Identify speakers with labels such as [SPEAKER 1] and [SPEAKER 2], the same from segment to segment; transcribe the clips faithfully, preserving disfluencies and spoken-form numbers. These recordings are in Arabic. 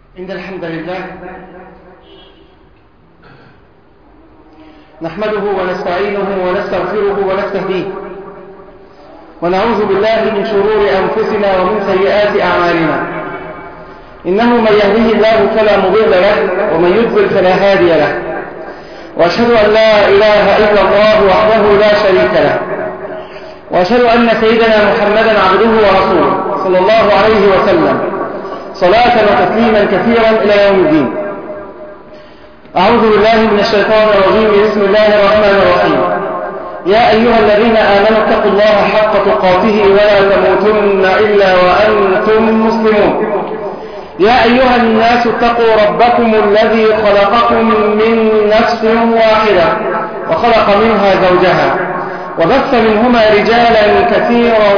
[SPEAKER 1] إن الحمد لله نحمده ونستعينه ونستغفره ونستهديه ونعوذ بالله من شرور أنفسنا ومن سيئات أعمالنا. إنه من يهده الله فلا مضل له ومن يضلل فلا هادي له، وأشهد أن لا إله إلا الله وحده لا شريك له، وأشهد أن سيدنا محمدا عبده ورسوله صلى الله عليه وسلم صلاة وتسليما كثيرا إلى يوم الدين. أعوذ بالله من الشيطان الرجيم. بسم الله الرحمن الرحيم. يا أيها الذين آمنوا اتقوا الله حق تقاته ولا تموتن إلا وأنتم مسلمون. يا أيها الناس اتقوا ربكم الذي خلقكم من نفس واحدة وخلق منها زوجها وبث منهما رجالا كثيرا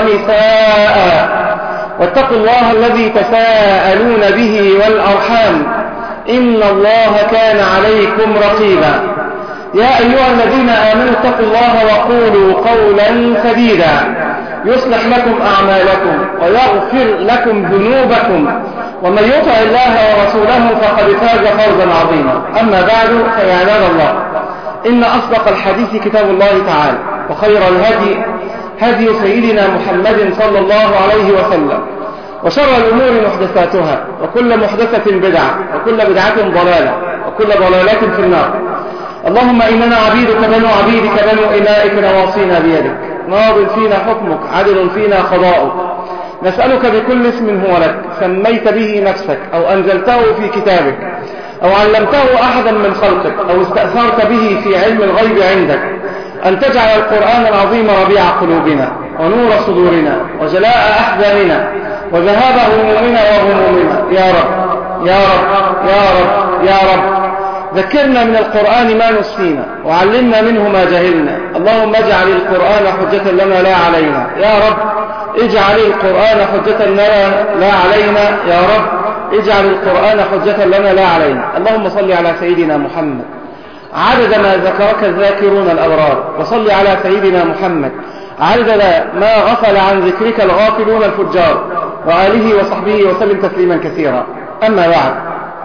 [SPEAKER 1] ونساء، واتقوا الله الذي تساءلون به والأرحام إن الله كان عليكم رقيبا. يا أيها الذين آمنوا اتقوا الله وقولوا قولا سديدا يصلح لكم أعمالكم ويغفر لكم ذنوبكم، ومن يطع الله ورسوله فقد فاز فوزا عظيما. أما بعد، فيا عباد الله، إن أصدق الحديث كتاب الله تعالى، وخير الهدي هدي سيدنا محمد صلى الله عليه وسلم، وشر الأمور محدثاتها، وكل محدثة بدعة، وكل بدعة ضلالة، وكل ضلالة في النار. اللهم إننا عبيدك بنو عبيدك بنو إمائك نواصينا بيدك، ماض فينا حكمك، عدل فينا قضاؤك. نسألك بكل اسم هو لك سميت به نفسك أو أنزلته في كتابك أو علمته أحدا من خلقك أو استأثرت به في علم الغيب عندك، أن تجعل القرآن العظيم ربيع قلوبنا ونور صدورنا وجلاء أحزاننا وذهاب همومنا وغمومنا يا رب يا رب يا رب يا رب. ذكرنا من القرآن ما نسينا وعلمنا منه ما جهلنا. اللهم اجعل القرآن حجة لنا لا علينا يا رب. اجعل القرآن حجة لنا لا علينا يا رب. اجعل القرآن حجة لنا لا علينا. اللهم صل على سيدنا محمد عدد ما ذكرك الذاكرون الأبرار، وصل على سيدنا محمد عدد ما غفل عن ذكرك الغافلون الفجار، وآله وصحبه وسلم تسليما كثيرا. أما بعد،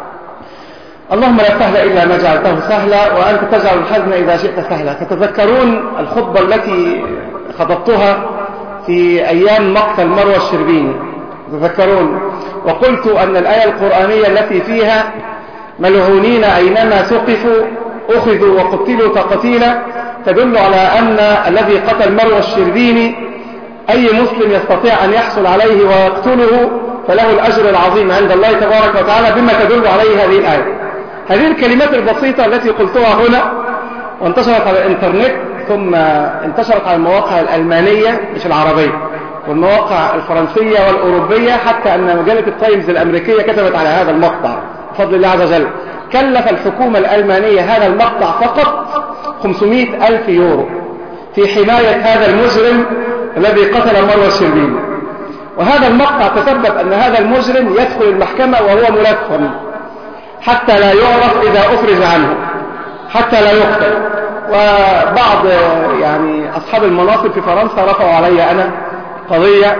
[SPEAKER 1] اللهم لا سهل إلا ما جعلته سهلا، وأنت تجعل الحزن إذا شئت سهلا. تتذكرون الخطبة التي خطبتها في أيام مقتل مروى الشربيني، تتذكرون، وقلت أن الآية القرآنية التي فيها ملعونين أينما ثقفوا أخذوا وقتلوا تقتيلا تدل على أن الذي قتل مروى الشربيني أي مسلم يستطيع أن يحصل عليه ويقتله فله الأجر العظيم عند الله تبارك وتعالى، بما تدل عليه هذه الآية. هذه الكلمات البسيطة التي قلتها هنا وانتشرت على الإنترنت، ثم انتشرت على المواقع الألمانية مش العربية، والمواقع الفرنسية والأوروبية، حتى أن مجلة التايمز الأمريكية كتبت على هذا المقطع بفضل الله عز وجل. كلف الحكومة الألمانية هذا المقطع فقط خمسمائة ألف يورو في حماية هذا المجرم الذي قتل مروى الشربيني. وهذا المقطع تسبب أن هذا المجرم يدخل المحكمة وهو ملثم حتى لا يعرف إذا أفرج عنه، حتى لا يقتل. وبعض يعني أصحاب المناصب في فرنسا رفعوا علي أنا قضية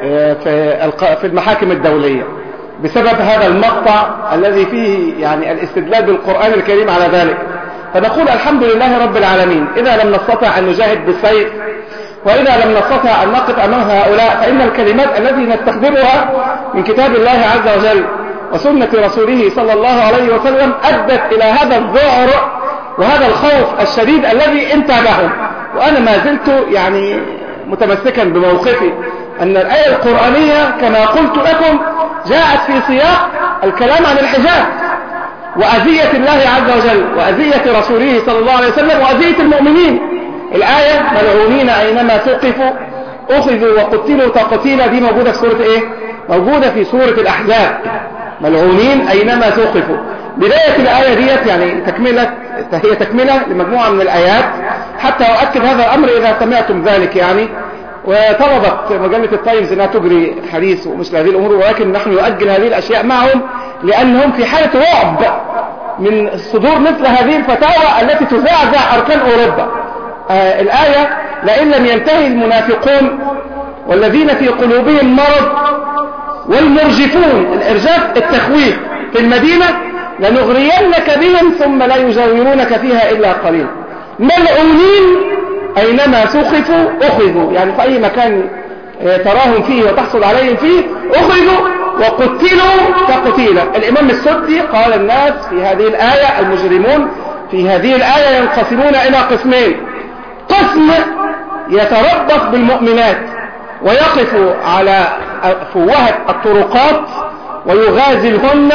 [SPEAKER 1] في المحاكم الدولية بسبب هذا المقطع الذي فيه يعني الاستدلال بالقرآن الكريم على ذلك. فنقول الحمد لله رب العالمين، إذا لم نستطع أن نجاهد بالسيف، وإذا لم نستطع أن نقف أمام هؤلاء، فإن الكلمات التي نستخدمها من كتاب الله عز وجل وسنة رسوله صلى الله عليه وسلم أدت إلى هذا الذعر وهذا الخوف الشديد الذي انتابهم. وأنا ما زلت يعني متمسكا بموقفي أن الآية القرآنية كما قلت لكم جاءت في سياق الكلام عن الحجاب وأذية الله عز وجل وأذية رسوله صلى الله عليه وسلم وأذية المؤمنين. الآية ملعونين أينما ثقفوا أخذوا وقتلوا تقتيلا، دي موجودة في سورة إيه؟ موجودة في سورة الأحزاب. ملعونين أينما ثقفوا. بداية الآية ديت يعني تكملة، هي تكملة لمجموعة من الآيات، حتى أؤكد هذا الأمر إذا سمعتم ذلك يعني. وطلبت مجلة التايمز أنها تجري حديث ومثل هذه الأمور، ولكن نحن نؤجل هذه الأشياء معهم لأنهم في حالة رعب من صدور مثل هذه الفتاوى التي تزعزع أركان أوروبا. آه الآية: لئن لم ينتهي المنافقون والذين في قلوبهم مرض والمرجفون، الإرجاف التخويف في المدينة لنغرينك بهم ثم لا يجاورونك فيها إلا قليل. ملعونين أينما ثقفوا أخذوا، يعني في أي مكان تراهم فيه وتحصل عليهم فيه أخذوا وقتلوا تقتيلا. الإمام السدي قال الناس في هذه الآية، المجرمون في هذه الآية ينقسمون إلى قسمين: قسم يتربص بالمؤمنات ويقف على فوهة الطرقات ويغازلهن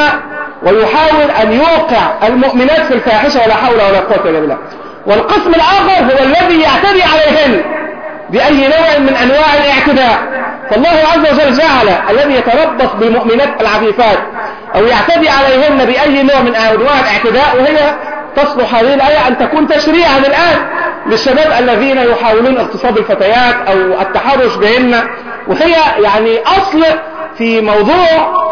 [SPEAKER 1] ويحاول أن يوقع المؤمنات في الفاحشة ولا حول ولا قوة إلا بالله. والقسم الآخر هو الذي يعتدي عليهن بأي نوع من أنواع الاعتداء. فالله عز وجل جعل الذي يتربص بالمؤمنات العفيفات أو يعتدي عليهن بأي نوع من أنواع الاعتداء، وهي تصلح هذه الآية أن تكون تشريعا الآن للشباب الذين يحاولون اغتصاب الفتيات أو التحرش بهن، وهي يعني أصل في موضوع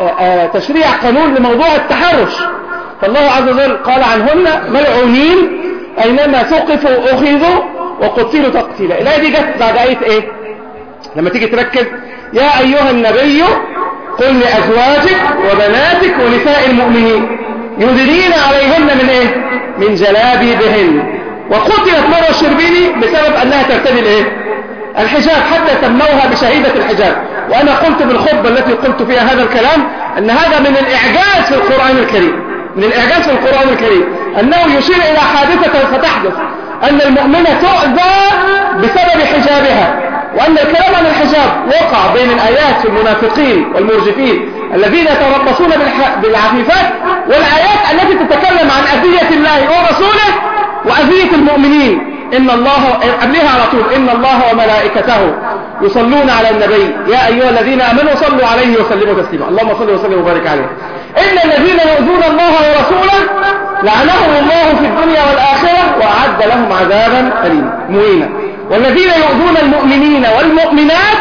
[SPEAKER 1] تشريع قانون لموضوع التحرش. فالله عز وجل قال عنهن ملعونين أينما ثقفوا أخذوا وقتلوا تقتيلا. الآية دي جت بعد آية إيه؟ لما تيجي تركز: يا أيها النبي قل لأزواجك وبناتك ونساء المؤمنين يدنين عليهن من إيه؟ من جلابيبهن. وقتلت مرة الشربيني بسبب أنها ترتدي الإيه؟ الحجاب، حتى سموها بشهيدة الحجاب. وأنا قلت بالخطبة التي قلت فيها هذا الكلام أن هذا من الإعجاز في القرآن الكريم، من الإعجاز في القرآن الكريم أنه يشير إلى حادثة ستحدث، أن المؤمنة تؤذى بسبب حجابها، وأن الكلام عن الحجاب وقع بين الآيات في المنافقين والمرجفين الذين يتربصون بالعفيفات، والآيات التي تتكلم عن أذية الله ورسوله وأذية المؤمنين. إن الله قبلها على طول: إن الله وملائكته يصلون على النبي يا أيها الذين آمنوا صلوا عليه وسلموا تسليما. اللهم صل وسلم وبارك عليه. إن الذين يؤذون الله ورسوله لعنهم الله في الدنيا والآخرة وأعد لهم عذابا أليما مهينا. والذين يؤذون المؤمنين والمؤمنات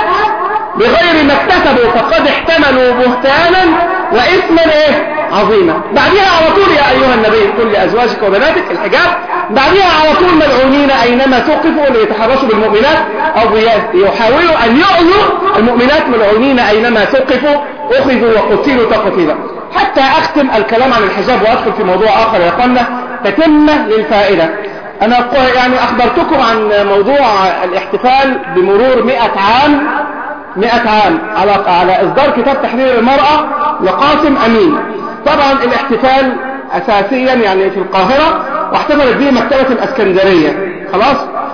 [SPEAKER 1] بغير ما اكتسبوا فقد احتملوا بهتانا وإثما إيه؟ عظيما. بعدها على طول: يا أيها النبي قل لأزواجك وبناتك الحجاب. بعدها على طول: ملعونين أينما ثقفوا ليتحرشوا بالمؤمنات أو يحاولوا أن يؤذوا المؤمنات ملعونين أينما ثقفوا أخذوا وقتلوا تقتيلا. حتى أختم الكلام عن الحجاب وأدخل في موضوع آخر يا أخوانا تتمة للفائدة. أنا يعني أخبرتكم عن موضوع الاحتفال بمرور مئة عام مئة عام على على إصدار كتاب تحرير المرأة لقاسم أمين. طبعا الاحتفال أساسيا يعني في القاهرة، واحتفلت به مكتبة الأسكندرية خلاص.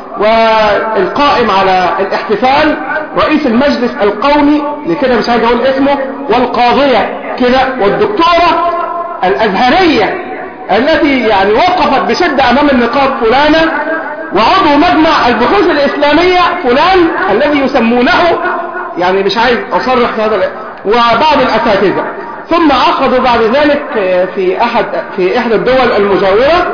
[SPEAKER 1] والقائم على الاحتفال رئيس المجلس القومي لكده مش عايز أقول اسمه، والقاضية كده، والدكتورة الأزهرية التي يعني وقفت بشدة أمام النقاب فلانة، وعضو مجمع البحوث الإسلامية فلان الذي يسمونه، يعني مش عايز أصرح في هذا، وبعض الأساتذة. ثم عقدوا بعد ذلك في أحد في إحدى الدول المجاورة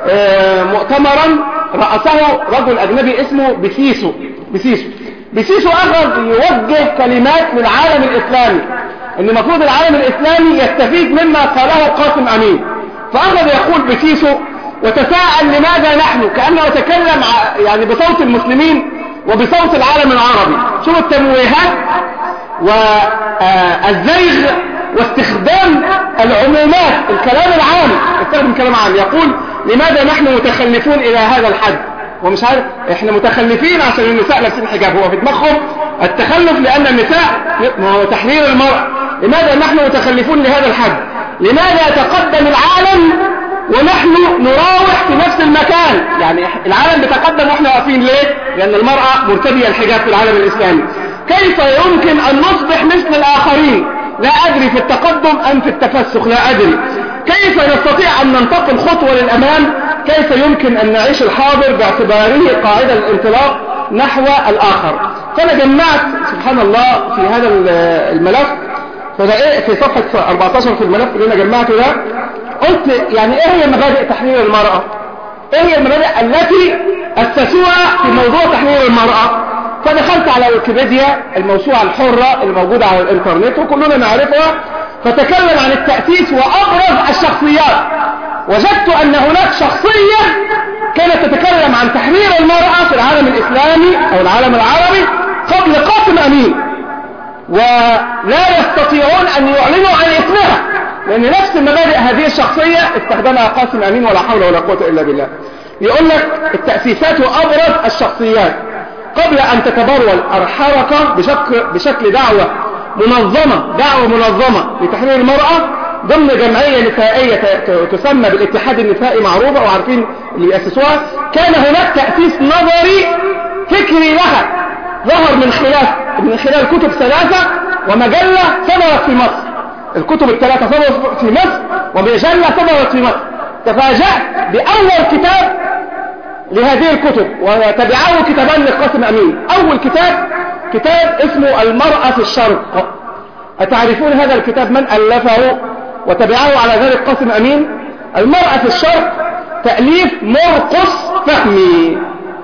[SPEAKER 1] مؤتمرا رأسه رجل أجنبي اسمه بسيسو بسيسو بسيسو أخذ يوجه كلمات للعالم الإسلامي إن المفروض العالم الإسلامي يستفيد مما قاله قاسم أمين. فأخذ يقول بسيسو وتساءل: لماذا نحن؟ كأنه يتكلم يعني بصوت المسلمين وبصوت العالم العربي. شوف التمويهات والزيغ واستخدام العمومات، الكلام العام، استخدم كلام عام. يقول: لماذا نحن متخلفون إلى هذا الحد؟ ومش عارف احنا متخلفين عشان النساء لابسين حجاب. هو في دماغهم التخلف لأن النساء تحرير المرأة. لماذا نحن متخلفون لهذا الحد؟ لماذا يتقدم العالم ونحن نراوح في نفس المكان؟ يعني العالم بيتقدم واحنا واقفين ليه؟ لأن المرأة مرتدية الحجاب في العالم الإسلامي. كيف يمكن أن نصبح مثل الآخرين؟ لا أدري في التقدم أم في التفسخ، لا أدري. كيف نستطيع أن ننتقل خطوة للأمام؟ كيف يمكن أن نعيش الحاضر باعتباره قاعدة الانطلاق نحو الآخر؟ فأنا جمعت سبحان الله في هذا الملف، في صفحة أربعة عشر في الملف اللي أنا جمعته ده، قلت يعني إيه هي مبادئ تحرير المرأة؟ إيه هي المبادئ التي أسسوها في موضوع تحرير المرأة؟ فدخلت على ويكيبيديا الموسوعة الحرة الموجودة على الإنترنت وكلنا نعرفها، فتكلم عن التأسيس وأبرز الشخصيات. وجدت أن هناك شخصية كانت تتكلم عن تحرير المرأة في العالم الإسلامي أو العالم العربي قبل قاسم أمين، ولا يستطيعون أن يعلنوا عن اسمها، لأن نفس المبادئ هذه الشخصية استخدمها قاسم أمين ولا حول ولا قوة إلا بالله. يقول لك التأسيسات وأبرز الشخصيات قبل أن تتبرول الحركة بشكل, بشكل دعوة منظمة دعوة منظمة لتحرير المرأة ضمن جمعية نسائية تسمى بالاتحاد النسائي، معروفة وعارفين اللي يأسسوها. كان هناك تأسيس نظري فكري لها، ظهر من خلال من خلال كتب ثلاثة ومجلة صدرت في مصر. الكتب الثلاثة صدرت في مصر ومجلة صدرت في مصر. تفاجأت بأول كتاب لهذه الكتب، وتبعه كتابان لقاسم أمين. أول كتاب كتاب اسمه المرأة في الشرق. أتعرفون هذا الكتاب من ألفه وتبعه على ذلك قاسم أمين؟ المرأة في الشرق تأليف مرقس فهمي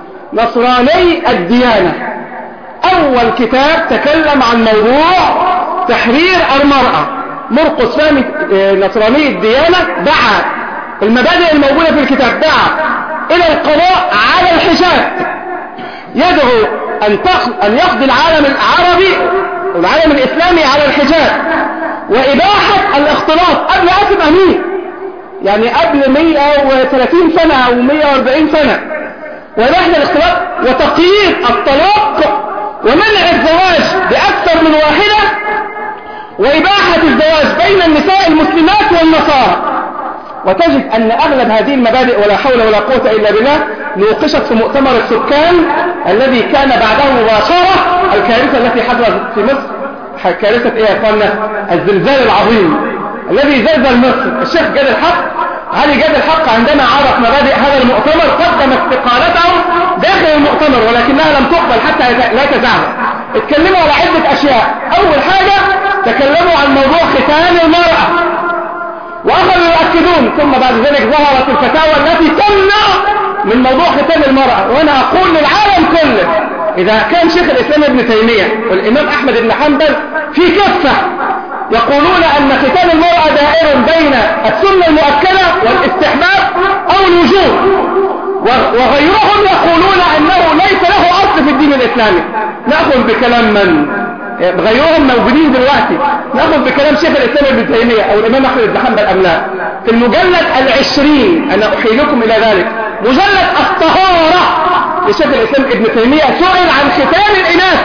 [SPEAKER 1] نصراني الديانة. أول كتاب تكلم عن موضوع تحرير المرأة. مرقس فهمي نصراني الديانة دعا المبادئ الموجودة في الكتاب، دعا إلى القضاء على الحجاب، يدعو أن أن يقضي العالم العربي والعالم الإسلامي على الحجاب، وإباحة الاختلاط قبل قاسم أمين، يعني قبل مئة وثلاثين سنة أو مئة وأربعين سنة، وإباحة الاختلاط وتقييد الطلاق ومنع الزواج بأكثر من واحدة، وإباحة الزواج بين النساء المسلمات والنصارى. وتجد أن أغلب هذه المبادئ ولا حول ولا قوة إلا بالله نوقشت في مؤتمر السكان الذي كان بعده مباشرة الكارثة التي حصلت في مصر. كارثة إيه يا أخوانا؟ الزلزال العظيم الذي زلزل مصر. الشيخ جاد الحق علي جاد الحق عندما عرف مبادئ هذا المؤتمر قدم استقالته داخل المؤتمر، ولكنها لم تقبل حتى لا تزعل. اتكلموا على عدة أشياء. أول حاجة تكلموا عن موضوع ختان المرأة وأخذوا يؤكدون، ثم بعد ذلك ظهرت الفتاوى التي تمنع من موضوع ختان المرأة. وأنا أقول للعالم كله إذا كان شيخ الإسلام ابن تيمية والإمام أحمد بن حنبل في كفة يقولون أن ختان المرأة دائر بين السنة المؤكدة والاستحباب أو الوجوب، وغيرهم يقولون أنه ليس له أصل في الدين الإسلامي، نأخذ بكلام من؟ غيرهم موجودين دلوقتي. نأخذ بكلام شيخ الإسلام ابن تيمية أو الإمام أحمد بن حنبل أم لا؟ في المجلد العشرين أنا أحيلكم إلى ذلك، مجلد الطهارة لشيخ الإسلام ابن تيمية، سئل عن ختان الإناث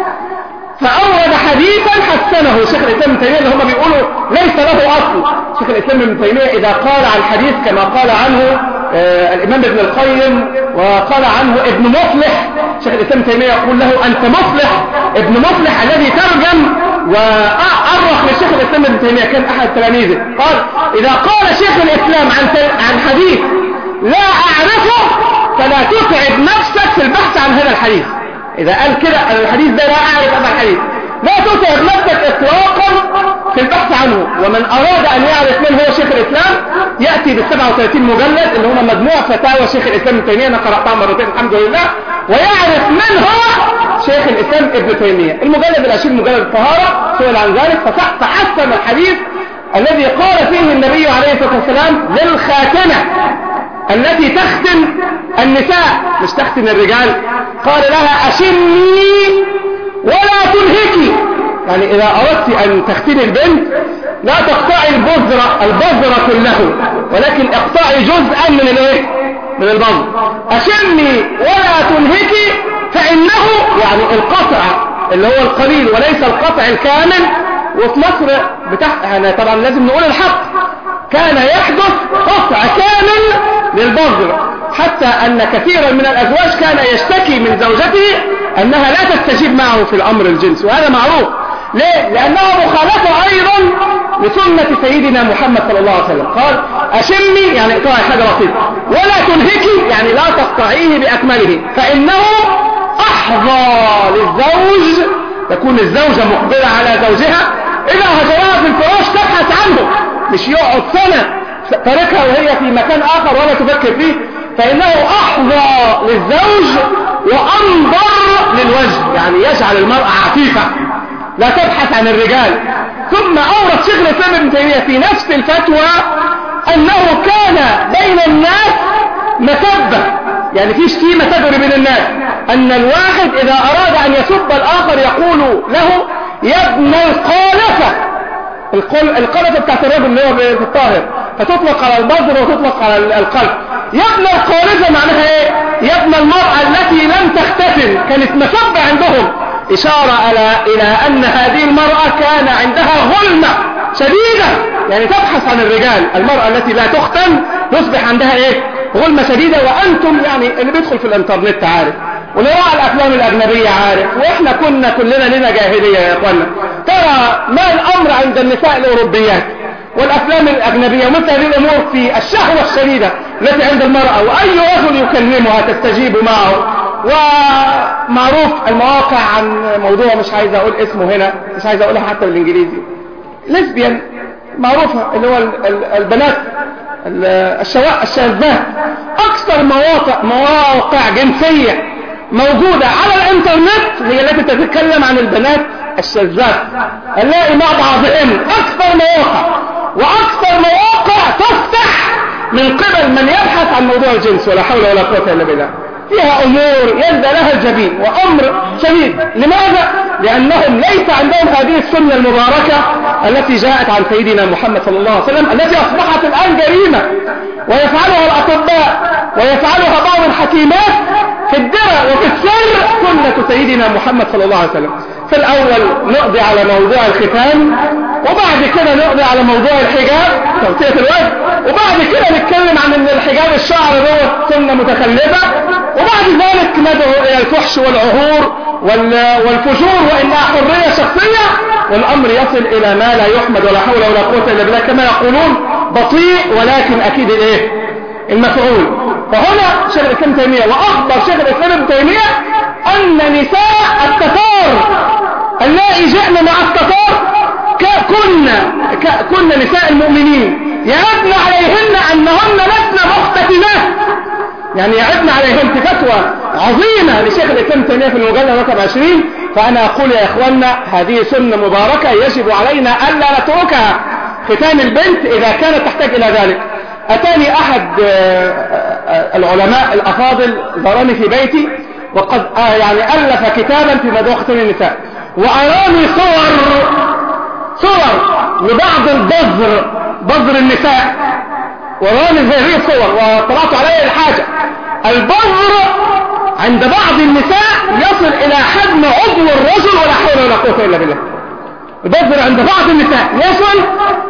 [SPEAKER 1] فأورد حديثا حسنه شيخ الإسلام ابن تيمية اللي هم بيقولوا ليس له أصل. شيخ الإسلام ابن تيمية إذا قال عن حديث كما قال عنه آه الإمام ابن القيم وقال عنه ابن مفلح، شيخ الإسلام ابن تيمية يقول له أنت مفلح. ابن مفلح الذي ترجم وأعرف لشيخ الإسلام ابن تيمية كان أحد تلاميذه، قال إذا قال شيخ الإسلام عن عن حديث لا أعرفه فلا تتعب نفسك في البحث عن هذا الحديث. إذا قال كده الحديث ده لا أعرف هذا الحديث، لا تتعب نفسك إطلاقا في البحث عنه. ومن أراد أن يعرف من هو شيخ الإسلام يأتي بالسبعة وثلاثين مجلد اللي هم مجموع فتاوى شيخ الإسلام ابن تيمية، أنا قرأتها مرتين الحمد لله، ويعرف من هو شيخ الإسلام ابن تيمية. المجلد العشرين مجلد الطهارة سئل عن ذلك فحسن الحديث الذي قال فيه النبي عليه الصلاة والسلام للخاتنة التي تختن النساء مش تختن الرجال، قال لها أشمي ولا تنهكي، يعني إذا أردت أن تختن البنت لا تقطعي البذرة البذرة كله، ولكن اقطعي جزءا من الايه؟ من البذر. أشمي ولا تنهكي فإنه يعني القطع اللي هو القليل وليس القطع الكامل. وفي مصر بتاع يعني طبعا لازم نقول الحق، كان يحدث قطع كامل للبذر، حتى أن كثيرا من الأزواج كان يشتكي من زوجته أنها لا تستجيب معه في الأمر الجنسي، وهذا معروف. ليه؟ لأنها مخالفة أيضا لسنة سيدنا محمد صلى الله عليه وسلم. قال أشمي يعني اقطعي حاجة بسيطة، ولا تنهكي يعني لا تقطعيه بأكمله، فإنه أحظى للزوج. تكون الزوجة مقبلة على زوجها إذا هجرها في الفراش تبحث عنه، مش يقعد سنة تركها وهي في مكان آخر ولا تفكر فيه، فإنه أحظى للزوج وأنظر للوجه، يعني يجعل المرأة عفيفة لا تبحث عن الرجال. ثم أورد شيخ الإسلام ابن تيمية في نفس الفتوى أنه كان بين الناس مسبة، يعني في شتيمة تجري بين الناس، أن الواحد إذا أراد أن يسب الآخر يقول له يا ابن القالفة. القالفة بتاعت الرجل اللي هو في الطاهر، فتطلق على البذر وتطلق على القلب. يا ابن القالفة معناها ايه؟ يا ابن المرأة التي لم تختتن، كانت مسبة عندهم، إشارة على إلى أن هذه المرأة كان عندها غلمة شديدة، يعني تبحث عن الرجال. المرأة التي لا تختن يصبح عندها ايه؟ غلمة شديدة. وأنتم يعني اللي بيدخل في الانترنت عارف، واللي راى الأفلام الأجنبية عارف، وإحنا كنا كلنا لنا جاهلية يا إخوانا. ترى ما الأمر عند النساء الأوروبيات والأفلام الأجنبية ومثل هذه الأمور في الشهوة الشديدة التي عند المرأة، وأي رجل يكلمها تستجيب معه. ومعروف المواقع عن موضوع مش عايز أقول اسمه هنا، مش عايز أقولها حتى بالإنجليزي، ليسبيان معروفة، اللي هو البنات الشواء الشاذات. أكثر مواقع مواقع جنسية موجودة على الانترنت هي التي تتكلم عن البنات الشاذات، نلاقي مع بعضهم أكثر مواقع، وأكثر مواقع تفتح من قبل من يبحث عن موضوع الجنس، ولا حول ولا قوة إلا بالله. فيها أمور يلدى لها الجبين وأمر شديد. لماذا؟ لأنهم ليس عندهم هذه السنة المباركة التي جاءت عن سيدنا محمد صلى الله عليه وسلم، التي أصبحت الآن جريمة ويفعلها الأطباء ويفعلها بعض الحكيمات في الدرع وفي السر، سنة سيدنا محمد صلى الله عليه وسلم. في الأول نقضي على موضوع الختان، وبعد كده نقضي على موضوع الحجاب تغطية الوجه، وبعد كده نتكلم عن ان الحجاب الشعر هو سنة متخلفة، وبعد ذلك ندعو الى الفحش والعهور والفجور وانها حرية شخصية، والامر يصل الى ما لا يحمد ولا حول ولا قوة الا بالله، كما يقولون بطيء ولكن اكيد الايه المفعول. فهنا شيخ الاسلام تيمية واخبر شيخ الاسلام ابن تيمية ان نساء التتار اللائي جئن مع التتار كنا كنا نساء المؤمنين يعبن عليهن انهن لسن مختتنات، يعني يعبن عليهن. فتوى عظيمة لشيخ الاسلام تيمية في المجلد رقم عشرين. فانا اقول يا اخوانا هذه سنة مباركة يجب علينا الا نتركها. ختان البنت اذا كانت تحتاج الى ذلك. اتاني احد العلماء الافاضل زارني في بيتي، وقد يعني الف كتابا في موضوع ختان النساء، واراني صور صور لبعض البذر بذر النساء، وراني هذه الصور وطلعت عليها الحاجة. البذر عند بعض النساء يصل الى حجم عضو الرجل، ولا حول ولا قوة الا بالله. البذر عند بعض النساء يصل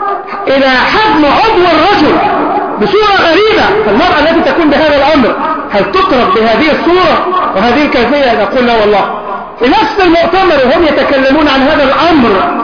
[SPEAKER 1] الى حجم عضو الرجل بصورة غريبة. فالمرأة التي تكون بهذا الامر هل تترك بهذه الصورة وهذه الكيفية؟ نقول لا والله. في نفس المؤتمر وهم يتكلمون عن هذا الامر،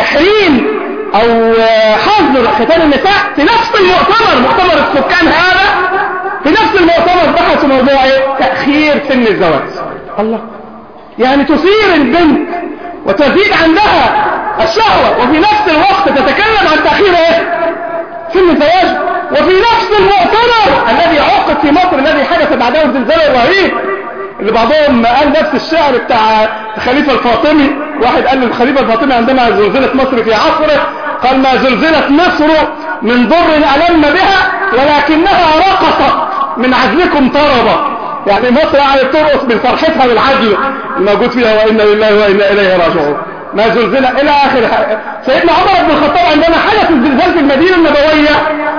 [SPEAKER 1] تحريم او حظر ختان النساء، في نفس المؤتمر مؤتمر السكان هذا، في نفس المؤتمر بحثوا موضوع ايه؟ تأخير سن الزواج. الله، يعني تصير البنت وتزيد عندها الشهوة، وفي نفس الوقت تتكلم عن تأخير ايه؟ سن الزواج. وفي نفس المؤتمر الذي عقد في مصر الذي حدث بعده الزلزال الرهيب، اللي بعضهم قال نفس الشعر بتاع الخليفة الفاطمي. واحد قال للخليفة الفاطمي عندما زلزلت مصر في عصره، قال ما زلزلت مصر من ضر ألم بها ولكنها رقصت من عدلكم طربا. يعني مصر قاعدة ترقص من فرحتها بالعدل الموجود فيها، وإنا لله وإنا إليه راجعون. ما زلزل إلى آخر. سيدنا عمر بن الخطاب عندما حدث الزلزال في المدينة النبوية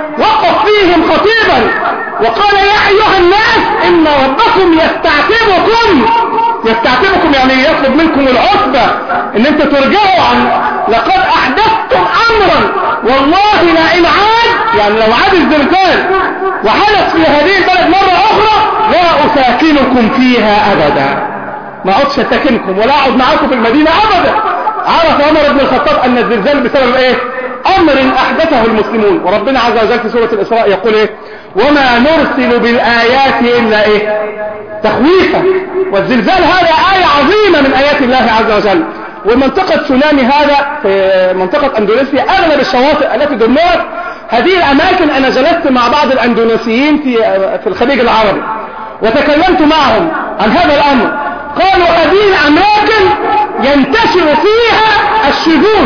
[SPEAKER 1] وقف فيهم خطيبا وقال يا أيها الناس إن ربكم يستعتبكم. يستعتبكم يعني يطلب منكم العتبة إن أنت ترجعوا عن لقد أحدثتم أمرا والله لا إن عاد، يعني لو عاد الزلزال وحدث في هذه البلد مرة أخرى لا أساكنكم فيها أبدا، ما عدش أساكنكم ولا أقعد معاكم في المدينة أبدا. عرف عمر بن الخطاب أن الزلزال بسبب إيه؟ أمر أحدثه المسلمون. وربنا عز وجل في سورة الإسراء يقول إيه؟ وما نرسل بالآيات إلا إيه؟ تخويفا. والزلزال هذا آية عظيمة من آيات الله عز وجل. ومنطقة تسونامي هذا في منطقة أندونيسيا أغلب الشواطئ التي دمرت. هذه الأماكن أنا جلست مع بعض الأندونيسيين في في الخليج العربي وتكلمت معهم عن هذا الأمر. قالوا هذه الأماكن ينتشر فيها الشذوذ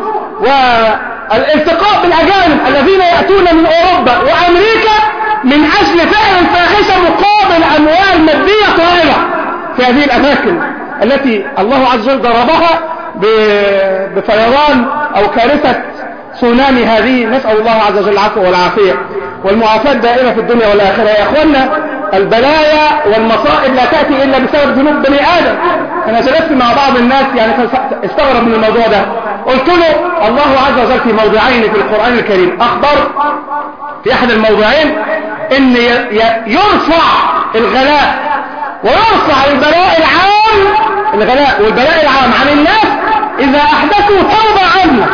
[SPEAKER 1] والالتقاء بالأجانب الذين يأتون من أوروبا وأمريكا من أجل فعل فاحشة مقابل أموال مادية طائلة في هذه الأماكن التي الله عز وجل ضربها بفيضان أو كارثة تسونامي هذه، نسأل الله عز وجل العفو والعافية والمعافاة دائرة في الدنيا والآخرة. يا أخوانا، البلايا والمصائب لا تأتي إلا بسبب ذنوب بني آدم. أنا جلست مع بعض الناس يعني استغرب من الموضوع ده، قلت له الله عز وجل في موضعين في القرآن الكريم أخبر في أحد الموضعين إن يرفع الغلاء ويرفع البلاء العام، الغلاء والبلاء العام عن الناس إذا أحدثوا توبة عامة،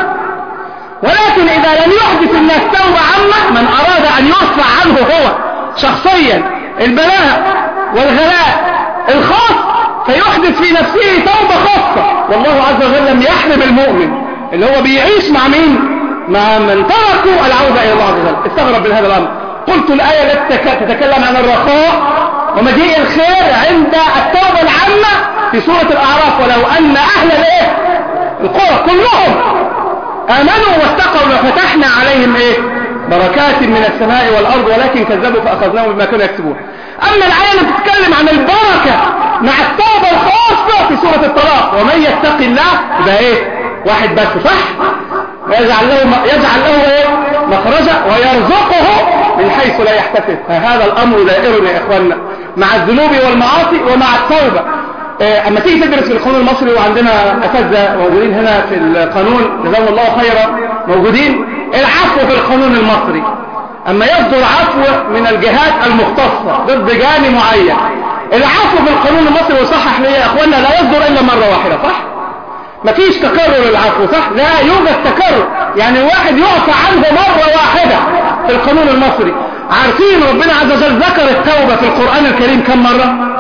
[SPEAKER 1] ولكن إذا لم يحدث الناس توبة عامة، من أراد أن يرفع عنه هو شخصيا البلاء والغلاء الخاص فيحدث في نفسه توبة خاصة. والله عز وجل لم يحرم المؤمن اللي هو بيعيش مع مين؟ مع من تركوا العودة إلى الله عز وجل. استغرب من هذا الأمر. قلت الآية التي تتكلم عن الرخاء ومجيء الخير عند التوبة العامة في سورة الأعراف، ولو أن أهل الإيه؟ القرى كلهم آمنوا واتقوا لفتحنا عليهم إيه؟ بركات من السماء والأرض ولكن كذبوا فأخذناهم بما كانوا يكسبون. أما الآية اللي بتتكلم عن البركة مع التوبة الخاصة في سورة الطلاق، ومن يتق الله يبقى إيه؟ واحد بس، صح؟ ويجعل له يجعل له إيه؟ مخرجا ويرزقه من حيث لا يحتسب. فهذا الأمر دائر يا إخواننا مع الذنوب والمعاصي ومع التوبة. أما تيجي تدرس في القانون المصري، وعندنا أساتذة موجودين هنا في القانون جزاهم الله خيرا موجودين، العفو في القانون المصري أما يصدر عفو من الجهات المختصة ضد جاني معين، العفو في القانون المصري وصحح لي يا أخوانا لا يصدر إلا مرة واحدة، صح؟ مفيش تكرر العفو، صح؟ لا يوجد تكرر، يعني واحد يعفى عنه مرة واحدة في القانون المصري. عارفين ربنا عز وجل ذكر التوبة في القرآن الكريم كم مرة؟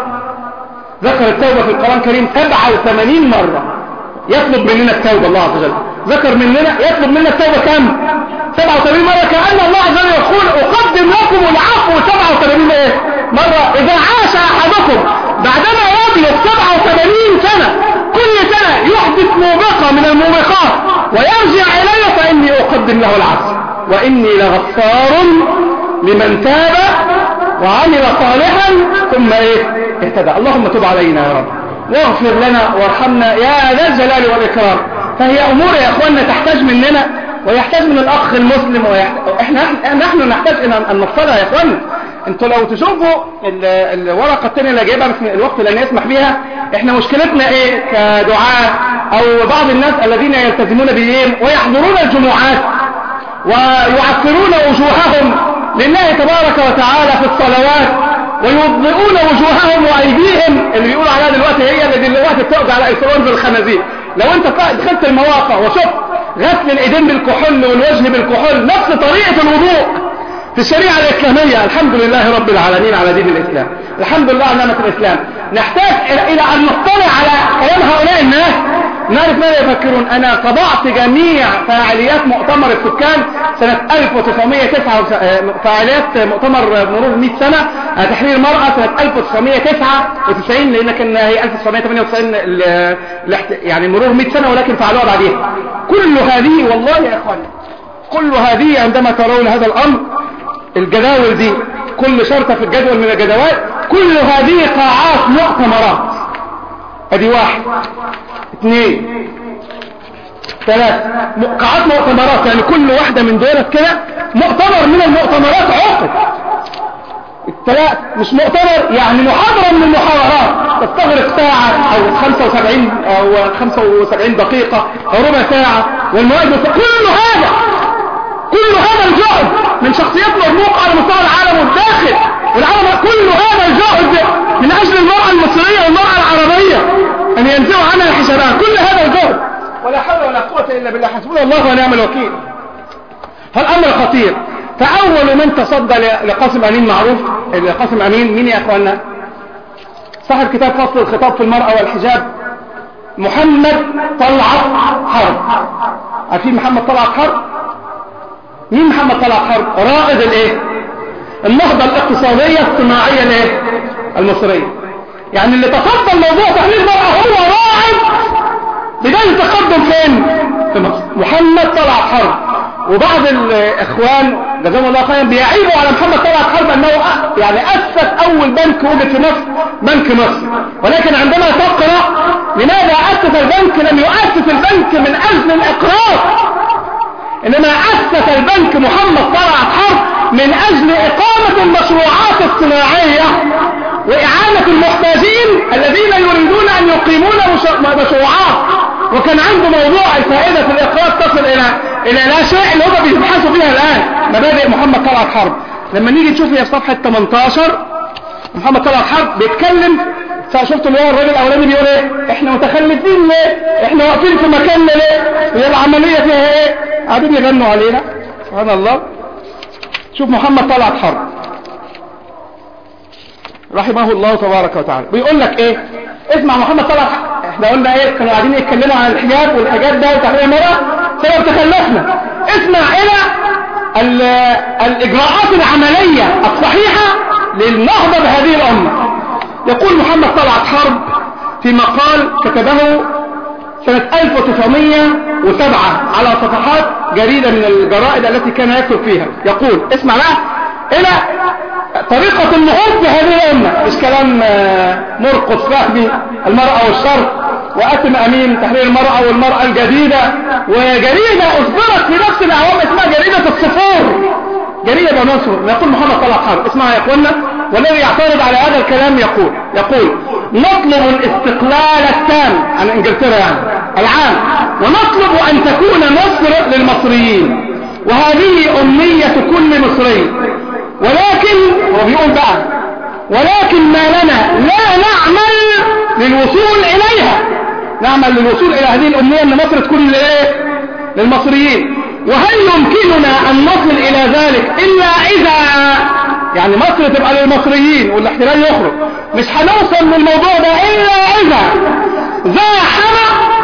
[SPEAKER 1] ذكر التوبة في القرآن الكريم سبعة وثمانين مرة. يطلب مننا التوبة الله عز وجل، ذكر مننا يطلب منا التوبة كم؟ سبعة وثمانين مرة. كأن الله عز وجل يقول أقدم لكم العفو سبعة وثمانين إيه؟ مرة. إذا عاش أحدكم بعدما يبلغ سبعة وثمانين سنة كل سنة يحدث موبقة من الموبقات ويرجع إلي فإني أقدم له العفو وإني لغفار لمن تاب وعمل صالحا ثم إيه؟ اهتدى. اللهم تب علينا يا رب واغفر لنا وارحمنا يا ذا الجلال والإكرام. فهي أمور يا أخواننا تحتاج مننا ويحتاج من الأخ المسلم، وإحنا نحن نحتاج أن نفصلها يا أخواننا. انتوا لو تشوفوا الورقة الثانية اللي جايبها بس الوقت لن يسمح بها، احنا مشكلتنا ايه كدعاء او بعض الناس الذين يلتزمون بالدين ويحضرون الجمعات ويعفرون وجوههم لله تبارك وتعالى في الصلوات ويضيئون وجوههم وايديهم اللي بيقولوا عليها دلوقتي هي اللي دلوقتي بتقضي على انفلونزا الخنازير. لو انت دخلت المواقع وشفت غسل الايدين بالكحول والوجه بالكحول نفس طريقة الوضوء في الشريعة الإسلامية، الحمد لله رب العالمين على دين الإسلام، الحمد لله على نعمة الإسلام. نحتاج إلى أن نطلع على كلام هؤلاء الناس نعرف ماذا يفكرون. أنا طبعت جميع فعاليات مؤتمر السكان سنة ألف وتسعمائة وتسعة، فعاليات مؤتمر مرور مئة سنة تحرير المرأة سنة ألف وتسعمائة وتسعة وتسعين، لأن كان هي ألف وتسعمائة وثمانية وتسعين يعني مرور مئة سنة ولكن فعلوها بعدين. كل هذه والله يا أخواني كل هذه عندما ترون هذا الأمر، الجداول دي كل شرطة في الجدول من الجدوات، كل هذه قاعات مؤتمرات. ادي واحد اثنين ثلاث قاعات مؤتمرات، يعني كل واحدة من دولت كده مؤتمر من المؤتمرات عقد. الثلاث مش مؤتمر يعني محاضرة من المحاضرات تستغرق ساعة او خمسة وسبعين او خمسة وسبعين دقيقة او ربع ساعة، والمواد كل هذا كل هذا الجهد من شخصيات مرموقة على مستوى العالم والداخل والعالم، كل هذا الجهد من أجل المرأة المصرية والمرأة العربية أن ينزعوا عنها الحجابات، كل هذا الجهد ولا حول ولا قوة إلا بالله، حسبنا الله ونعم الوكيل. فالأمر خطير. فأول من تصدى لقاسم أمين معروف، لقاسم أمين مين يا أخوانا؟ صاحب كتاب فصل الخطاب في المرأة والحجاب، محمد طلعت حرب. عارفين محمد طلعت حرب؟ مين محمد طلعت حرب؟ رائد الايه؟ النهضة الاقتصادية الصناعية الايه؟ المصرية. يعني اللي تصدى الموضوع تحليل المرأة هو رائد بداية التقدم فين؟ في مصر. محمد طلعت حرب وبعض الاخوان جزاهم الله خيرا بيعيبوا على محمد طلعت حرب انه يعني اسس اول بنك وجد في مصر بنك مصر، ولكن عندما تقرأ لماذا اسس البنك، لم يؤسس البنك من اجل الاقراض، انما اسس البنك محمد طلعت حرب من اجل اقامة المشروعات الصناعية واعانة المحتاجين الذين يريدون ان يقيمون مشروعات. وكان عنده موضوع الفائدة في الاقراض تصل الى الى لا شيء اللي هم بيبحثوا فيها الان، مبادئ محمد طلعت حرب. لما نيجي نشوف هي في صفحة ثمانية عشر محمد طلعت حرب بيتكلم، شفتوا اللي هو الراجل الاولاني بيقول ايه؟ احنا متخلفين ليه؟ احنا واقفين في مكاننا ليه؟ هي العملية فيها ايه؟ قاعدين يغنوا علينا. سبحان الله. شوف محمد طلعت حرب رحمه الله تبارك وتعالى بيقول لك ايه؟ اسمع محمد طلعت حرب. احنا قلنا ايه؟ كانوا قاعدين يتكلموا عن الحجاب والحجاب ده وتحرير المرأة سبب تخلفنا. اسمع الى الاجراءات العملية الصحيحة للنهضة بهذه الامة. يقول محمد طلعت حرب في مقال كتبه سنة ألف وتسعمائة وسبعة على صفحات جريدة من الجرائد التي كان يكتب فيها، يقول اسمع بقى الى طريقة النهوض بهذه الامة، مش كلام مرقس فهمي المرأة والشرق وأتم أمين تحرير المرأة والمرأة الجديدة، وجريدة أصدرت في نفس الأعوام اسمها جريدة الصفور، جريدة بنصر. يقول محمد طلعت حرب اسمعوا يا اخوانا، والذي يعترض على هذا الكلام يقول يقول نطلب الاستقلال التام عن انجلترا يعني العام، ونطلب ان تكون مصر للمصريين، وهذه امنية كل مصري، ولكن هو بيقول بقى ولكن ما لنا لا نعمل للوصول اليها، نعمل للوصول الى هذه الامنية ان مصر تكون للايه؟ للمصريين. وهل يمكننا ان نصل الى ذلك الا اذا يعني مصر تبقى للمصريين والاحتلال يخرج؟ مش هنوصل للموضوع ده الا اذا زاحم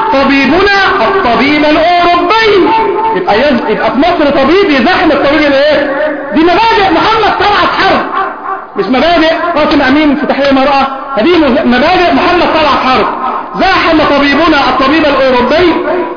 [SPEAKER 1] طبيبنا الطبيب الاوروبي. يبقى يز... يبقى في مصر طبيب يزاحم الطبيب الايه؟ دي مبادئ محمد طلعت حرب، مش مبادئ قاسم امين في تحرير المرأة، هذه مبادئ محمد طلعت حرب. زاحم طبيبنا الطبيب الاوروبي،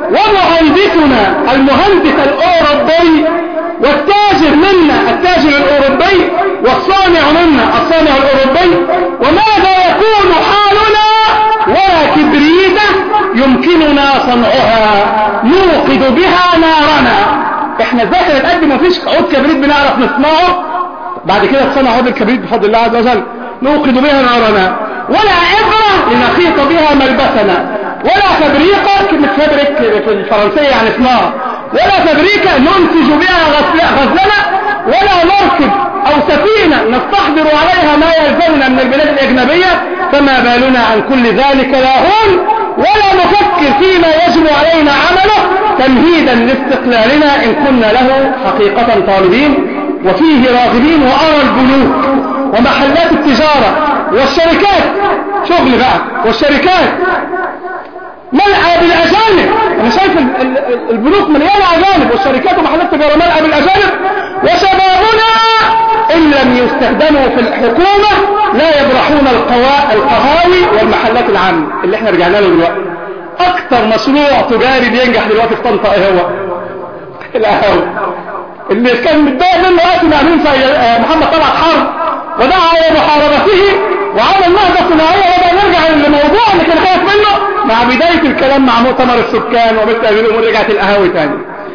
[SPEAKER 1] ومهندسنا المهندس الاوروبي، والتاجر منا التاجر الاوروبي، والصانع منا الصانع الاوروبي. وماذا يكون حالنا ولا كبريتة يمكننا صنعها نوقد بها نارنا؟ احنا ازاي هنتقدم؟ مفيش عود كبريت بنعرف نصنعه، بعد كده تصنع عود الكبريت بفضل الله عز وجل نوقد بها نارنا، ولا عبرة لنخيط بها ملبسنا، ولا فبريقة كلمة فبريك في الفرنسية يعني صناعة، ولا فبريكة ننتج بها غزلنا، ولا مركب او سفينة نستحضر عليها ما يلزمنا من البلاد الاجنبية. فما بالنا عن كل ذلك لاهون، ولا نفكر فيما يجب علينا عمله تمهيدا لاستقلالنا ان كنا له حقيقة طالبين وفيه راغبين. وارى البنوك ومحلات التجارة والشركات شغل بقى والشركات ملأى بالاجانب. انا شايف البنوك مليانة اجانب والشركات ومحلات التجارة ملأى بالاجانب، وشبابنا ان لم يستخدموا في الحكومة لا يبرحون القهاوي والمحلات العامة اللي احنا رجعنا له دلوقتي. اكتر مشروع تجاري بينجح دلوقتي في طنطا ايه هو؟ القهاوي اللي كان متضايق منه وقت معلوم في محمد طلعت حرب ودعا الى محاربته وعمل نهضة صناعية، وبقى نرجع للموضوع اللي كان خايف منه مع بداية الكلام مع مؤتمر السكان وبالتالي الامور رجعت القهاوي تاني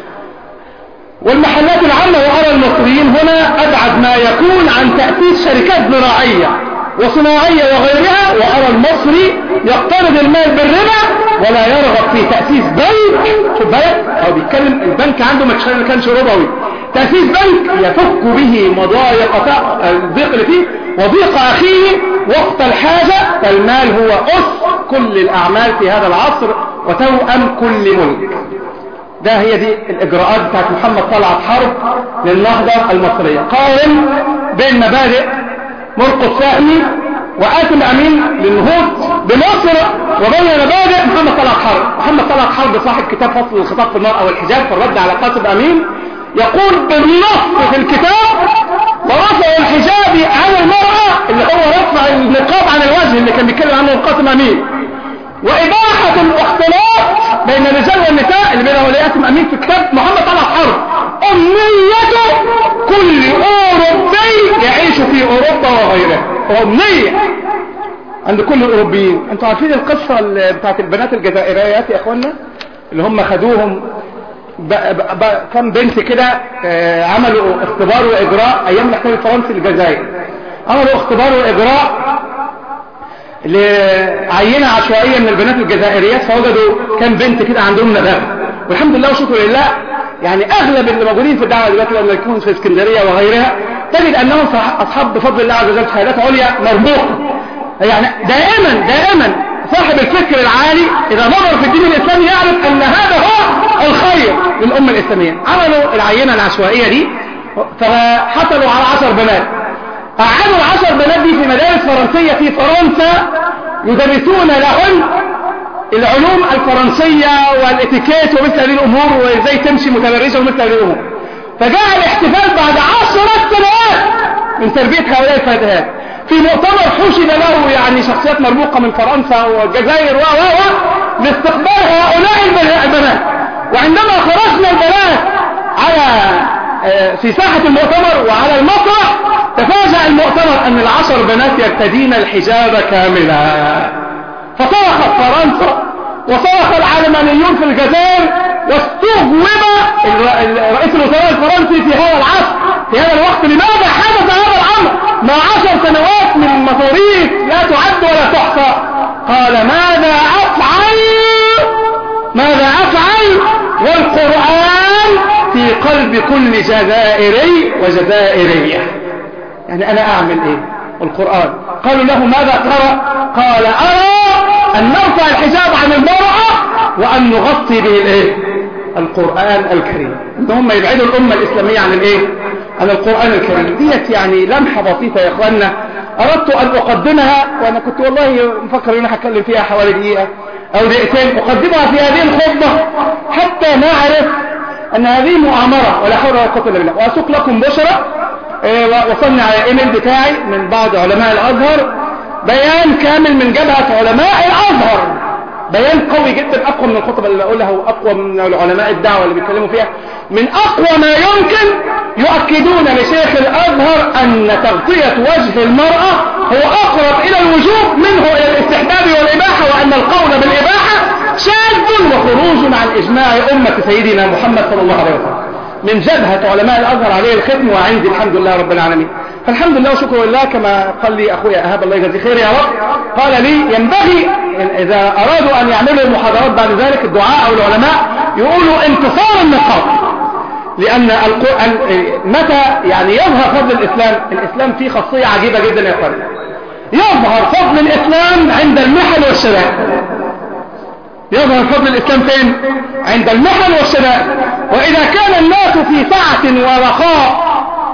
[SPEAKER 1] والمحلات العامة. وأرى المصريين هنا أبعد ما يكون عن تأسيس شركات زراعية وصناعية وغيرها، وأرى المصري يقترض المال بالربا ولا يرغب في تأسيس بنك. شوف بالك هو بيتكلم البنك عنده ما كانش ربوي، تأسيس بنك يفك به مضايق الضيق اللي فيه وضيق أخيه وقت الحاجة، فالمال هو أس كل الأعمال في هذا العصر وتوأم كل ملك. ده هي دي الإجراءات بتاعت محمد طلعت حرب للنهضة المصرية. قائم بين مبادئ مرقس فهمي وآتم أمين للنهوض بمصر وبين مبادئ محمد طلعت حرب. محمد طلعت حرب صاحب كتاب فصل الخطاب في المرأة والحجاب في الرد على قاسم أمين يقول بالنص في الكتاب: ورفع الحجاب عن المرأة اللي هو رفع النقاب عن الوجه اللي كان بيتكلم عنه قاسم أمين، وإباحة الاختلاط بين الرجال والنساء اللي بين ولياتهم امين في كتاب محمد طلعت حرب، امنية كل اوروبي يعيش في اوروبا وغيرها، امنية عند كل الاوروبيين. انتوا عارفين القصة بتاعت البنات الجزائريات يا اخوانا اللي هم خدوهم كم بنت كده، عملوا اختبار واجراء ايام الاحتلال الفرنسي للجزائر، عملوا اختبار واجراء لعينة عشوائية من البنات الجزائريات، فوجدوا كم بنت كده عندهم نبات، والحمد لله وشكر لله. يعني اغلب اللي موجودين في الدعوة دلوقتي لما يكونوا في اسكندرية وغيرها تجد انهم اصحاب بفضل الله عز وجل شهادات عليا مرموقة. يعني دائما دائما صاحب الفكر العالي اذا نظر في الدين الاسلامي يعرف ان هذا هو الخير للامة الاسلامية. عملوا العينة العشوائية دي فحصلوا على عشر بنات، قعدوا العشر بنات دي في مدارس فرنسية في فرنسا يدرسون لهن العلوم الفرنسية والاتيكيت ومثل هذه الامور وازاي تمشي متبرجة ومثل هذه الامور. فجاء الاحتفال بعد عشرة سنوات من تربية هؤلاء الفتيات في مؤتمر حشد له يعني شخصيات مرموقة من فرنسا والجزائر و و و لاستقبال هؤلاء البنات. وعندما خرجنا البنات على في ساحة المؤتمر وعلى المسرح تفاجأ المؤتمر ان العشر بنات يرتدين الحجاب كاملا، فصرخت فرنسا وصرخ العلمانيون في الجزائر، واستغرب رئيس الوزراء الفرنسي في هذا العصر في هذا الوقت لماذا حدث هذا الامر مع عشر سنوات من مصاريف لا تعد ولا تحصى. قال ماذا افعل ماذا افعل والقرآن في قلب كل جزائري وجزائرية، يعني انا اعمل ايه القرآن. قالوا له ماذا ترى؟ قال ارى ان نرفع الحجاب عن المرأة وان نغطي به الايه القرآن الكريم، ان هم يبعدوا الامة الاسلامية عن الايه عن القرآن الكريم. ديت يعني لمحة بسيطة يا اخوانا اردت ان اقدمها، وانا كنت والله مفكر ان انا هتكلم فيها حوالي دقيقة او دقيقتين، اقدمها في هذه الخطبة حتى نعرف ان هذه مؤامرة ولا حول ولا قوة الا بالله. واسوق لكم بشرة وصلني على الايميل بتاعي من بعض علماء الازهر بيان كامل من جبهة علماء الازهر، بيان قوي جدا اقوى من الخطبة اللي بقولها واقوى من العلماء الدعوة اللي بيتكلموا فيها، من اقوى ما يمكن يؤكدون لشيخ الازهر ان تغطية وجه المرأة هو اقرب الى الوجوب منه الى الاستحباب والاباحة، وان القول بالاباحة شاذ وخروج عن اجماع امة سيدنا محمد صلى الله عليه وسلم. من جبهة علماء الازهر عليه الختم وعندي الحمد لله رب العالمين. فالحمد لله وشكر لله كما قال لي اخويا اهاب الله يجزيه خير يا رب، قال لي ينبغي اذا ارادوا ان يعملوا محاضرات بعد ذلك الدعاء او العلماء يقولوا انتصار النقاط، لان القرآن متى يعني يظهر فضل الاسلام. الاسلام فيه خاصية عجيبة جدا يا اخوان، يظهر فضل الاسلام عند المحن والشدائد. يظهر فضل الاسلام فين؟ عند المحن والشدائد. واذا كان الناس في سعة ورخاء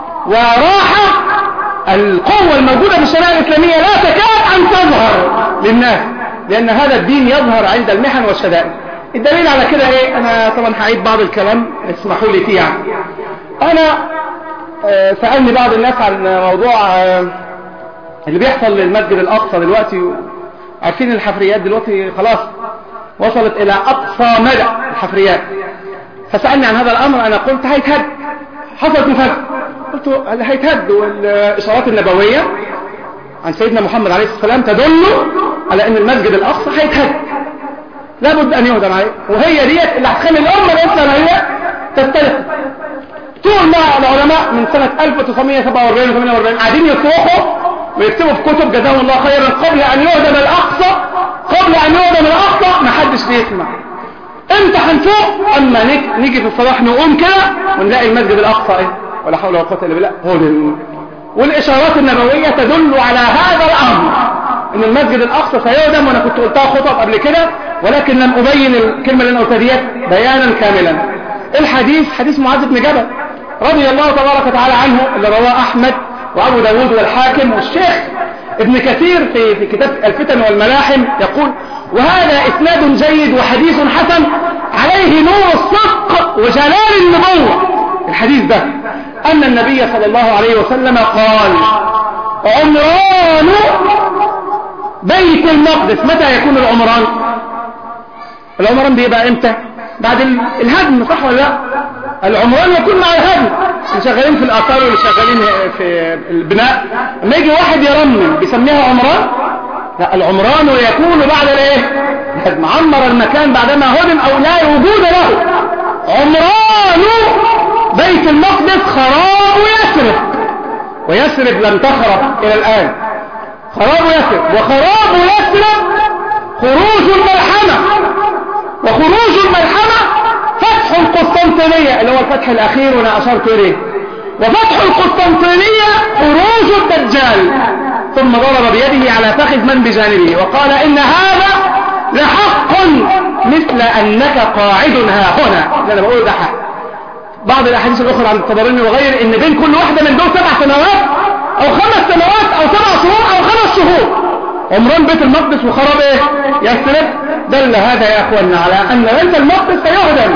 [SPEAKER 1] وراحة القوة الموجودة في الشريعة الإسلامية لا تكاد أن تظهر للناس، لأن هذا الدين يظهر عند المحن والشدائد. الدليل على كده إيه؟ أنا طبعا هعيد بعض الكلام اسمحوا لي فيه. يعني أنا آه سألني بعض الناس عن موضوع آه اللي بيحصل للمسجد الأقصى دلوقتي. عارفين الحفريات دلوقتي خلاص وصلت إلى أقصى مدى الحفريات، فسألني عن هذا الأمر. أنا قلت هيتهد، حصلت مفاجأة، قلت هيتهد، والإشارات النبوية عن سيدنا محمد عليه الصلاة والسلام تدل على أن المسجد الأقصى هيتهد، لابد أن يهدم عليه. وهي ديت اللي هتخلي الأمة الإسلامية تختلف. طول ما العلماء من سنة ألف وتسعمائة وسبعة وأربعين و ثمانية وأربعين قاعدين يصوحوا ويكتبوا في كتب جزاهم الله خيرا قبل أن يهدم الأقصى قبل أن يهدم الأقصى، ما حدش بيسمع. امتى هنفوق؟ اما نيجي في الصباح نقوم كده ونلاقي المسجد الاقصى ايه ولا حول ولا قوه الا بالله هو ده. والاشارات النبويه تدل على هذا الامر، ان المسجد الاقصى سيهدم. وانا كنت قلتها خطب قبل كده ولكن لم ابين الكلمه اللي انا قلتها ديت بيانا كاملا. الحديث حديث معاذ بن جبل رضي الله تبارك وتعالى عنه اللي رواه احمد وابو داود والحاكم والشيخ ابن كثير في في كتاب الفتن والملاحم يقول: وهذا اسناد جيد وحديث حسن عليه نور الصدق وجلال النبوة. الحديث ده ان النبي صلى الله عليه وسلم قال: عمران بيت المقدس. متى يكون العمران؟ العمران بيبقى امتى؟ بعد الهدم، صح ولا لا؟ العمران يكون مع الهدم. اللي شغالين في الآثار واللي شغالين في البناء لما يجي واحد يرمم بيسميها عمران؟ لا، العمران يكون بعد الايه؟ الهدم. عمر المكان بعدما هدم او لا وجود له. عمران بيت المقدس خراب يثرب، ويثرب لم تخرب الى الان. خراب يثرب، وخراب يثرب خروج الملحمة، وخروج الملحمة فتح القسطنطينية اللي هو الفتح الأخير وانا أشرت إليه، وفتح القسطنطينية خروج الدجال. ثم ضرب بيده على فخذ من بجانبه وقال إن هذا لحق مثل أنك قاعد ها هنا. اللي أنا بقول ده حق. بعض الأحاديث الأخرى عن الطبراني وغير إن بين كل واحدة من دول سبع سنوات أو خمس سنوات أو سبع شهور أو خمس شهور. عمران بيت المقدس وخراب ايه؟ يثرب. دل هذا يا اخواننا على ان بيت المقدس سيهدم،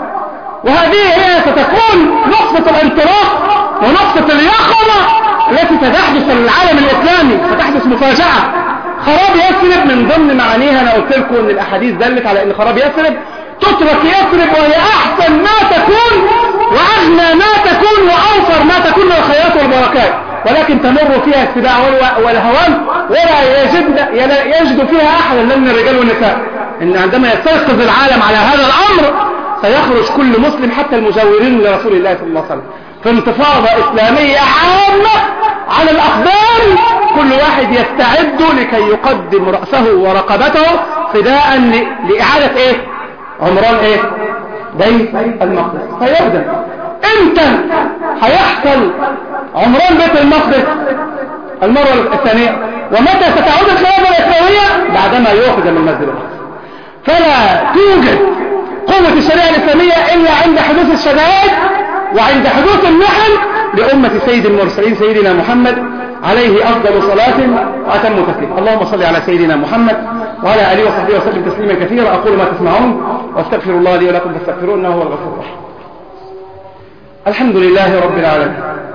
[SPEAKER 1] وهذه هي ستكون نقطة الانطلاق ونقطة اليقظة التي ستحدث للعالم الاسلامي. ستحدث مفاجأة. خراب يثرب من ضمن معانيها انا قلت لكم ان الاحاديث دلت على ان خراب يثرب تترك يثرب وهي احسن ما تكون واغنى ما تكون واوفر ما تكون من الخيرات والبركات، ولكن تمر فيها السباع والهوان ولا يجد, يجد فيها أحدا من الرجال والنساء. إن عندما يستيقظ العالم على هذا الأمر سيخرج كل مسلم حتى المجاورين لرسول الله صلى الله عليه وسلم في انتفاضة إسلامية عامة على الأقدام. كل واحد يستعد لكي يقدم رأسه ورقبته فداء لإعادة إيه؟ عمران إيه؟ بيت المقدس. فيهدم. امتى هيحصل عمران بيت المقدس؟ المرة الثانية. ومتى ستعود الخلافة الإسلامية؟ بعدما يهدم المسجد الأقصى. فلا توجد قوة الشريعة الإسلامية إلا عند حدوث الشدائد وعند حدوث المحن لأمة سيد المرسلين سيدنا محمد عليه أفضل صلاة وأتم تسليم. اللهم صل على سيدنا محمد وعلى آله وصحبه وسلم تسليما كثيرا. أقول ما تسمعون واستغفر الله لي ولكم فاستغفروه إنه هو الغفور الرحيم. الحمد لله رب العالمين،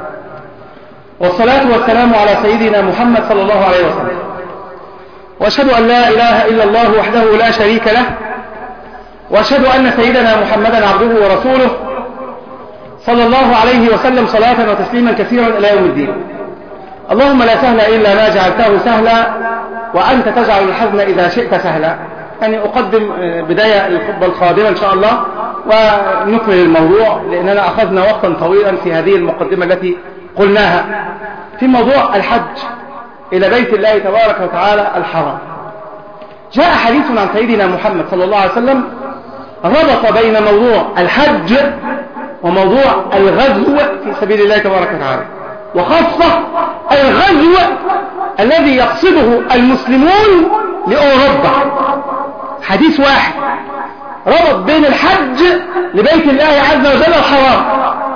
[SPEAKER 1] والصلاة والسلام على سيدنا محمد صلى الله عليه وسلم، وأشهد أن لا إله إلا الله وحده لا شريك له، وأشهد أن سيدنا محمدا عبده ورسوله صلى الله عليه وسلم صلاة وتسليما كثيرا إلى يوم الدين. اللهم لا سهل إلا ما جعلته سهلا وأنت تجعل الحزن إذا شئت سهلا. يعني أقدم بداية الخطبة القادمة إن شاء الله ونكمل الموضوع، لأننا أخذنا وقتا طويلا في هذه المقدمة التي قلناها في موضوع الحج إلى بيت الله تبارك وتعالى الحرام. جاء حديث عن سيدنا محمد صلى الله عليه وسلم ربط بين موضوع الحج وموضوع الغزو في سبيل الله تبارك وتعالى، وخاصة الغزو الذي يقصده المسلمون لأوروبا. حديث واحد ربط بين الحج لبيت الله عز وجل الحرام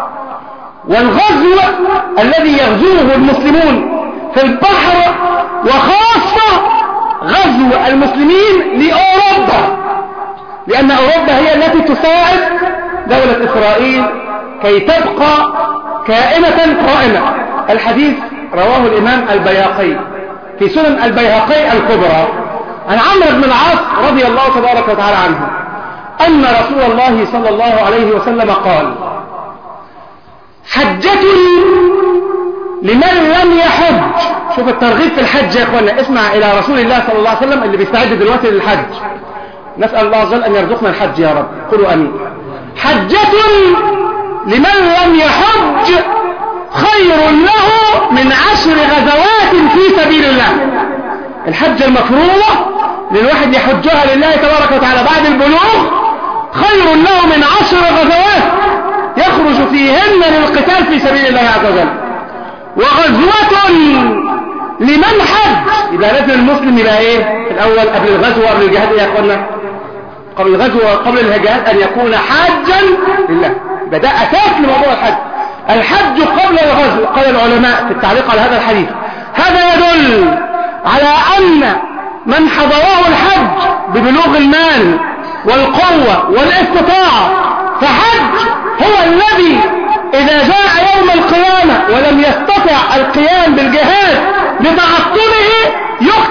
[SPEAKER 1] والغزو الذي يغزوه المسلمون في البحر، وخاصة غزو المسلمين لأوروبا، لأن أوروبا هي التي تساعد دولة إسرائيل كي تبقى كائنة قائمة. الحديث رواه الإمام البيهقي في سنن البيهقي الكبرى عن عمرو بن العاص رضي الله تبارك وتعالى عنه أن رسول الله صلى الله عليه وسلم قال: حجة لمن لم يحج. شوف الترغيب في الحج يا اخوانا. اسمع إلى رسول الله صلى الله عليه وسلم اللي بيستعد دلوقتي للحج. نسأل الله عز وجل أن يرزقنا الحج يا رب، قولوا أمين. حجة لمن لم يحج خير له من عشر غزوات في سبيل الله. الحج المفروضة للواحد يحجها لله تبارك وتعالى بعد البلوغ خير له من عشر غزوات يخرج فيهن للقتال في سبيل الله عز وجل. وغزوة لمن حج، يبقى لازم المسلم يبقى ايه في الأول قبل الغزو قبل الجهاد يا اخوانا، قبل الغزو وقبل الجهاد أن يكون حاجا لله. يبقى ده أساس لموضوع الحج. الحج قبل الغزو. قال العلماء في التعليق على هذا الحديث: هذا يدل على أن من حضره الحج ببلوغ المال والقوة والاستطاعة فحج هو الذي إذا جاء يوم القيامة ولم يستطع القيام بالجهاد لتعطله يكتب مع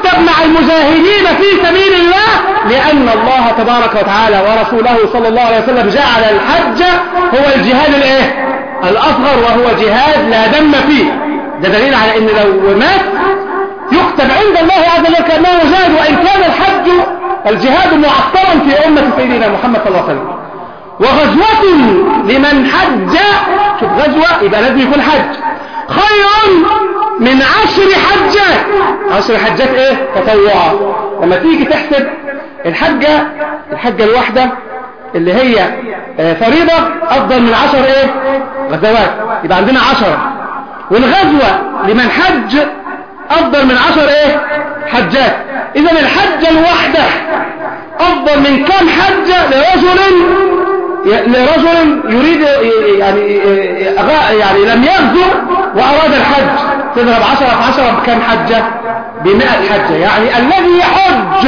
[SPEAKER 1] المجاهدين في سبيل الله، لأن الله تبارك وتعالى ورسوله صلى الله عليه وسلم جعل الحج هو الجهاد الايه الأصغر، وهو جهاد لا دم فيه. ده دليل على ان لو مات يكتب عند الله عز وجل كأنه جاهد، وإن كان الحج الجهاد معطلا في أمة سيدنا محمد صلى الله عليه وسلم. وغزوة لمن حج، شوف غزوة يبقى لازم يكون حج، خير من عشر حجات. عشر حجات ايه؟ تطوعة. لما تيجي تحسب الحجة الحجة الواحدة اللي هي فريضة أفضل من عشر ايه غزوات، يبقى عندنا عشرة. والغزوة لمن حج أفضل من عشر ايه حجات. إذا الحجة الواحدة أفضل من كم حجة لرجل لرجل يريد يعني يعني لم يغزو وأراد الحج. تضرب عشرة في عشرة بكم حجة؟ بمئة حجة. يعني الذي يحج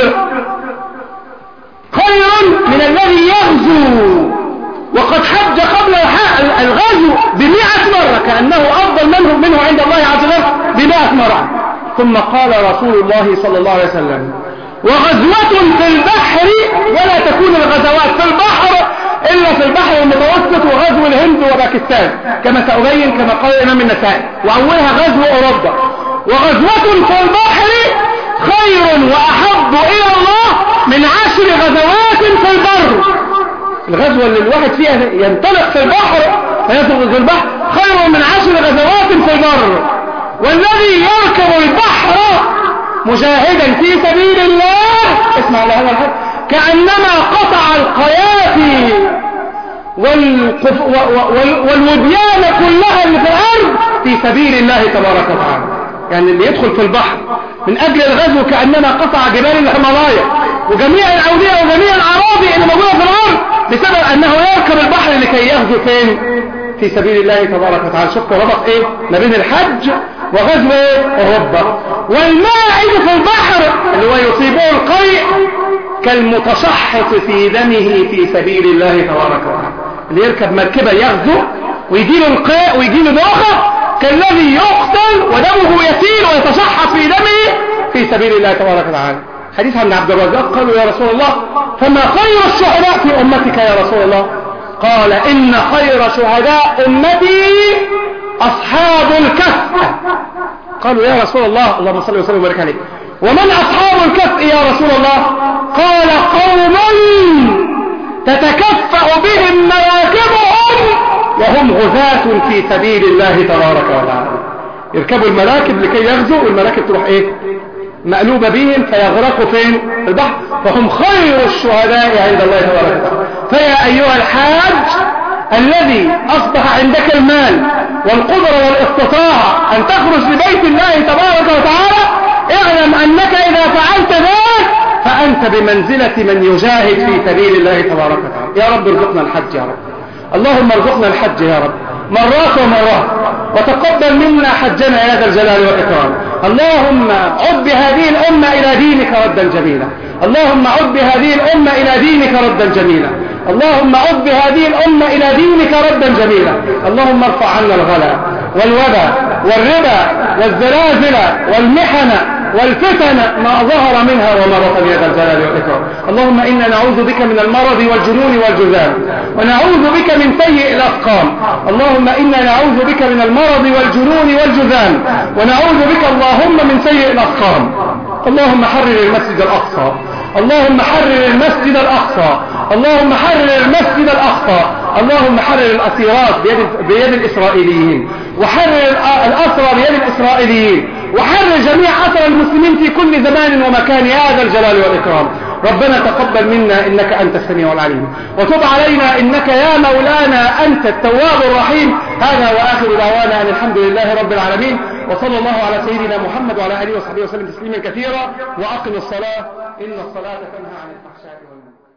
[SPEAKER 1] خير من الذي يغزو وقد حج قبل الغزو بمئة مرة، كأنه أفضل منه منه عند الله عز وجل بمئة مرة. ثم قال رسول الله صلى الله عليه وسلم: وغزوة في البحر، ولا تكون الغزوات في البحر إلا في البحر المتوسط وغزو الهند وباكستان كما سأبين كما قال الإمام النسائي، وأولها غزو أوروبا. وغزوة في البحر خير وأحب إلى الله من عشر غزوات في البر. الغزوة اللي الواحد فيها ينطلق في البحر فيصل في البحر خير من عشر غزوات في البر. والذي يركب البحر مجاهدا في سبيل الله، اسمع لهذا الحديث، كأنما قطع القيافي والقف... والوديان كلها اللي في الأرض في سبيل الله تبارك وتعالى. يعني اللي يدخل في البحر من أجل الغزو كأنما قطع جبال الهيمالايا وجميع الأودية وجميع الأراضي اللي موجودة في الأرض بسبب أنه يركب البحر لكي يغزو فين؟ في سبيل الله تبارك وتعالى. شفتوا ربط إيه ما بين الحج وغزو أوروبا. والماعز في البحر اللي هو يصيبه القيء كالمتشحط في دمه في سبيل الله تبارك وتعالى. اللي يركب مركبة يغزو ويجيله القيء ويجيله دوخة كالذي يقتل ودمه يسيل ويتشحط في دمه في سبيل الله تبارك وتعالى. حديث عن عبد الرزاق قالوا: يا رسول الله فما خير الشهداء في أمتك يا رسول الله؟ قال: إن خير شهداء أمتي أصحاب الكهف. قالوا: يا رسول الله اللهم صل وسلم وبارك عليه، ومن أصحاب الكهف يا رسول الله؟ قال: قوم تتكفأ بهم مراكبهم وهم غزاة في سبيل الله تبارك وتعالى. يركبوا المراكب لكي يغزوا، والمراكب تروح ايه مقلوبة بهم فيغرقوا فين في البحر، فهم خير الشهداء عند الله تبارك وتعالى. فيا أيها الحاج الذي أصبح عندك المال والقدرة والاستطاعة أن تخرج لبيت الله تبارك وتعالى، اعلم أنك إذا فعلت ذلك فأنت بمنزلة من يجاهد في سبيل الله تبارك وتعالى. يا رب ارزقنا الحج يا رب، اللهم ارزقنا الحج يا رب مرات ومرات، وتقبل منا حجنا يا ذا الجلال والإكرام. اللهم عد بهذه الأمة إلى دينك ردا جميلا، اللهم عد بهذه الأمة إلى دينك ردا جميلا، اللهم عد بهذه الأمة إلى دينك ردا جميلا. اللهم ارفع عنا الغلا والوبا والربا والزلازل والمحن والفتن ما ظهر منها وما بطن يا ذا الجلال والإكرام. اللهم إنا نعوذ بك من المرض والجنون والجذام، ونعوذ بك من سيء الأسقام. اللهم إنا نعوذ بك من المرض والجنون والجذام، ونعوذ بك اللهم من سيء الأسقام. اللهم حرر المسجد الأقصى، اللهم حرر المسجد الأقصى، اللهم حرر المسجد الأقصى، اللهم حرر الأسيرات بيد, بيد الإسرائيليين، وحرر الأسرى بيد الإسرائيليين، وحرر جميع أسرى المسلمين في كل زمان ومكان يا ذا الجلال والإكرام. ربنا تقبل منا إنك أنت السميع العليم، وتب علينا إنك يا مولانا أنت التواب الرحيم. هذا وآخر دعوانا أن الحمد لله رب العالمين، وصلى الله على سيدنا محمد وعلى آله وصحبه وسلم تسليما كثيرا. وأقم الصلاة إن الصلاة تنهى عن الفحشاء والمنكر.